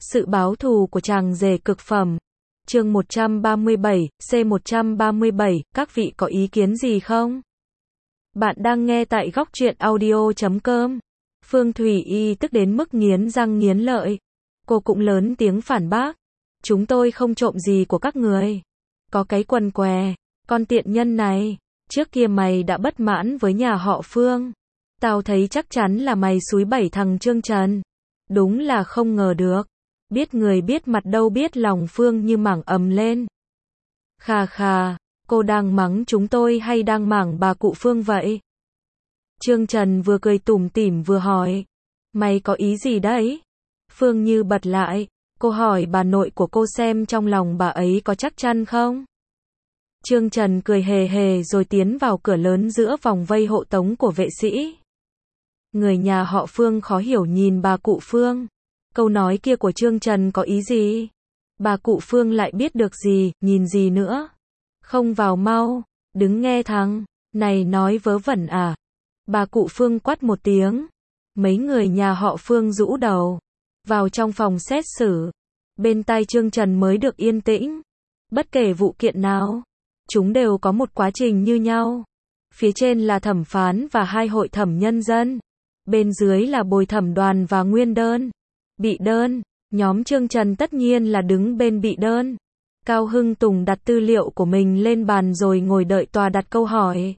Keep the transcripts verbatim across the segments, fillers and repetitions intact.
Sự báo thù của chàng rể cực phẩm. Chương một trăm ba mươi bảy, C một trăm ba mươi bảy, các vị có ý kiến gì không? Bạn đang nghe tại góc truyện audio chấm com. Phương Thủy Y tức đến mức nghiến răng nghiến lợi. Cô cũng lớn tiếng phản bác. Chúng tôi không trộm gì của các người. Có cái quần què, con tiện nhân này. Trước kia mày đã bất mãn với nhà họ Phương. Tao thấy chắc chắn là mày xúi bẩy thằng Trương Trần. Đúng là không ngờ được. Biết người biết mặt đâu biết lòng Phương như mảng ầm lên. Khà khà, cô đang mắng chúng tôi hay đang mảng bà cụ Phương vậy? Trương Trần vừa cười tủm tỉm vừa hỏi. Mày có ý gì đấy? Phương Như bật lại. Cô hỏi bà nội của cô xem trong lòng bà ấy có chắc chắn không? Trương Trần cười hề hề rồi tiến vào cửa lớn giữa vòng vây hộ tống của vệ sĩ. Người nhà họ Phương khó hiểu nhìn bà cụ Phương. Câu nói kia của Trương Trần có ý gì? Bà cụ Phương lại biết được gì, nhìn gì nữa? Không vào mau, đứng nghe thằng này nói vớ vẩn à? Bà cụ Phương quát một tiếng. Mấy người nhà họ Phương rũ đầu vào trong phòng xét xử. Bên tai Trương Trần mới được yên tĩnh. Bất kể vụ kiện nào, chúng đều có một quá trình như nhau. Phía trên là thẩm phán và hai hội thẩm nhân dân. Bên dưới là bồi thẩm đoàn và nguyên đơn. Bị đơn, nhóm Trương Trần tất nhiên là đứng bên bị đơn. Cao Hưng Tùng đặt tư liệu của mình lên bàn rồi ngồi đợi tòa đặt câu hỏi.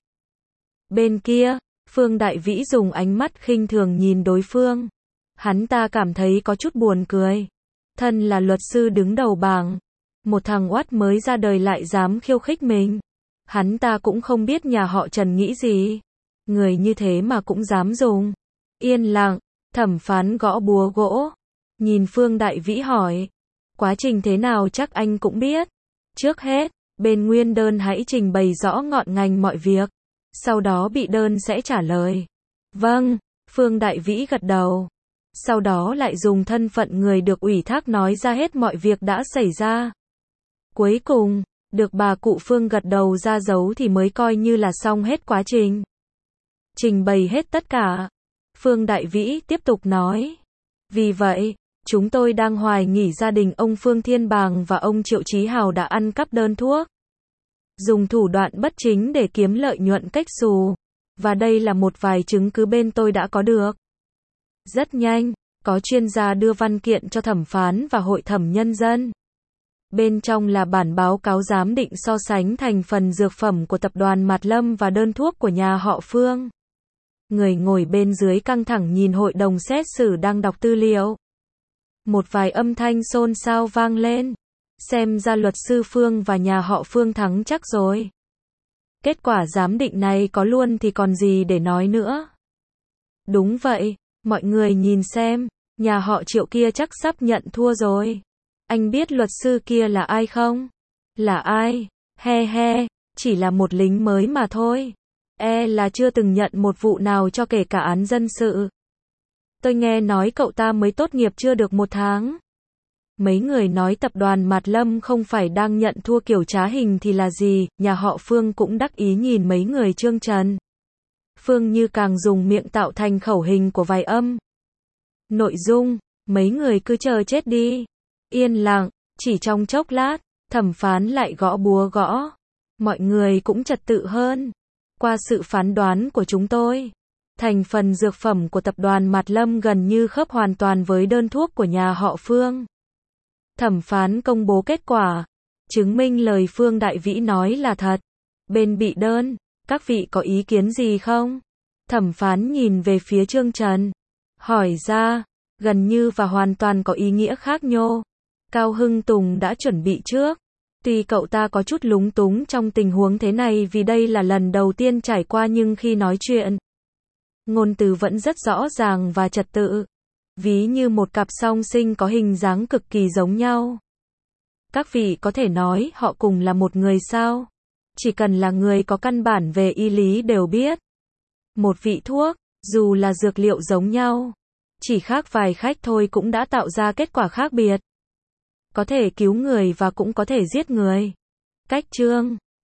Bên kia, Phương Đại Vĩ dùng ánh mắt khinh thường nhìn đối phương. Hắn ta cảm thấy có chút buồn cười. Thân là luật sư đứng đầu bảng. Một thằng oát mới ra đời lại dám khiêu khích mình. Hắn ta cũng không biết nhà họ Trần nghĩ gì. Người như thế mà cũng dám dùng. Yên lặng, thẩm phán gõ búa gỗ. Nhìn Phương Đại Vĩ hỏi. Quá trình thế nào chắc anh cũng biết. Trước hết, bên nguyên đơn hãy trình bày rõ ngọn ngành mọi việc. Sau đó bị đơn sẽ trả lời. Vâng, Phương Đại Vĩ gật đầu. Sau đó lại dùng thân phận người được ủy thác nói ra hết mọi việc đã xảy ra. Cuối cùng, được bà cụ Phương gật đầu ra dấu thì mới coi như là xong hết quá trình. Trình bày hết tất cả. Phương Đại Vĩ tiếp tục nói. Vì vậy, chúng tôi đang hoài nghi gia đình ông Phương Thiên Bàng và ông Triệu Chí Hào đã ăn cắp đơn thuốc. Dùng thủ đoạn bất chính để kiếm lợi nhuận cách xù. Và đây là một vài chứng cứ bên tôi đã có được. Rất nhanh, có chuyên gia đưa văn kiện cho thẩm phán và hội thẩm nhân dân. Bên trong là bản báo cáo giám định so sánh thành phần dược phẩm của tập đoàn Mạt Lâm và đơn thuốc của nhà họ Phương. Người ngồi bên dưới căng thẳng nhìn hội đồng xét xử đang đọc tư liệu. Một vài âm thanh xôn xao vang lên. Xem ra luật sư Phương và nhà họ Phương thắng chắc rồi. Kết quả giám định này có luôn thì còn gì để nói nữa. Đúng vậy, mọi người nhìn xem, nhà họ Triệu kia chắc sắp nhận thua rồi. Anh biết luật sư kia là ai không? Là ai? He he, chỉ là một lính mới mà thôi. E là chưa từng nhận một vụ nào cho kể cả án dân sự. Tôi nghe nói cậu ta mới tốt nghiệp chưa được một tháng. Mấy người nói tập đoàn Mạt Lâm không phải đang nhận thua kiểu trá hình thì là gì, nhà họ Phương cũng đắc ý nhìn mấy người Trương Trần. Phương Như càng dùng miệng tạo thành khẩu hình của vài âm. Nội dung, mấy người cứ chờ chết đi. Yên lặng, chỉ trong chốc lát, thẩm phán lại gõ búa gõ. Mọi người cũng trật tự hơn. Qua sự phán đoán của chúng tôi, thành phần dược phẩm của tập đoàn Mạt Lâm gần như khớp hoàn toàn với đơn thuốc của nhà họ Phương. Thẩm phán công bố kết quả, chứng minh lời Phương Đại Vĩ nói là thật. Bên bị đơn, các vị có ý kiến gì không? Thẩm phán nhìn về phía Trương Trần, hỏi ra, gần như và hoàn toàn có ý nghĩa khác nhô. Cao Hưng Tùng đã chuẩn bị trước. Tuy cậu ta có chút lúng túng trong tình huống thế này vì đây là lần đầu tiên trải qua nhưng khi nói chuyện, ngôn từ vẫn rất rõ ràng và trật tự. Ví như một cặp song sinh có hình dáng cực kỳ giống nhau. Các vị có thể nói họ cùng là một người sao? Chỉ cần là người có căn bản về y lý đều biết. Một vị thuốc, dù là dược liệu giống nhau, chỉ khác vài khách thôi cũng đã tạo ra kết quả khác biệt. Có thể cứu người và cũng có thể giết người. Cách chương